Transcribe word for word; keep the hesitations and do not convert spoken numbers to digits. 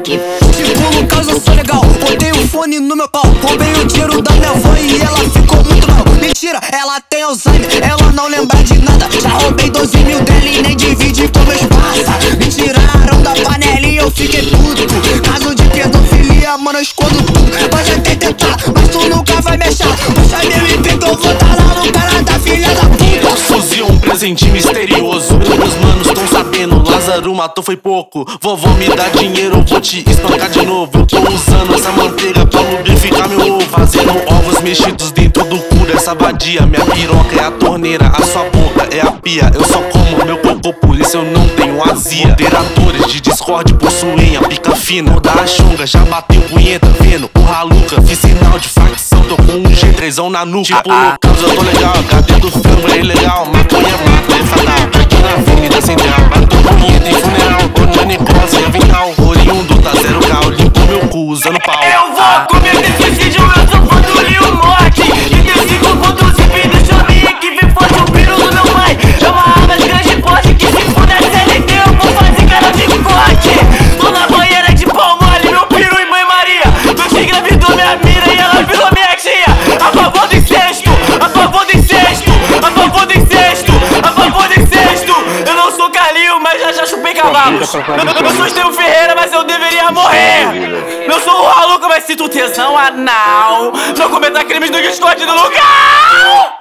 que tipo, no caso eu sou legal. Botei o fone no meu pau, roubei o dinheiro da minha avó e ela ficou muito mal. Mentira, ela tem Alzheimer, ela não lembra de nada. Já roubei doze mil dela e nem divide com meus parça. Me tiraram da panela e eu fiquei puto. Caso de pedofilia, mano, eu escondo tudo. Pode até tentar, mas tu nunca vai me achar. Puxa meu I P que eu vou tá lá no cara da filha da puta. Eu fuzil um presente misterioso. Meus manos tão sabendo, Lázaro matou foi pouco. Vovó me dá dinheiro, eu vou te espancar de novo. Eu tô usando essa manteiga pra lubrificar meu ovo. Fazendo ovos mexidos dentro do cu dessa vadia. Minha piroca é a torneira, a sua boca é a pia. Eu só como meu cocô, por isso eu não tenho azia. Moderadores de Discord possuem a pica fina. Toda a chunga já bateu punheta vendo o Haluca. Fiz sinal de facção, tô com um G três na nuca. Tipo, no caso eu tô legal, H D do frango é ilegal. Maconha mata, é fatal, aqui na avenida central. Bato punheta em funeral, Ornani Cross e Avental. Oriundo tá zero grau, limpo meu cu usando pau. Eu vou cometer suicídio, eu sou fã do Rio Norte. E tem cinco pontos e fim do chorinho que vem forte o piro do meu pai. É uma arma de grande porte que se for da C L T eu vou fazer cara de corte. Tô na banheira de pau mole, meu piro e mãe Maria. Deus engravidou minha mira e ela virou minha tia. A favor do incesto, a favor do incesto, a favor do incesto, a favor do incesto. Eu não sou Carlinho, mas já já chupei cavalos. Eu, eu sou Estevão Ferreira, mas eu deveria morrer. Eu sou o Haluca, mas sinto tesão anal. Não cometa crimes no Discord do lugar.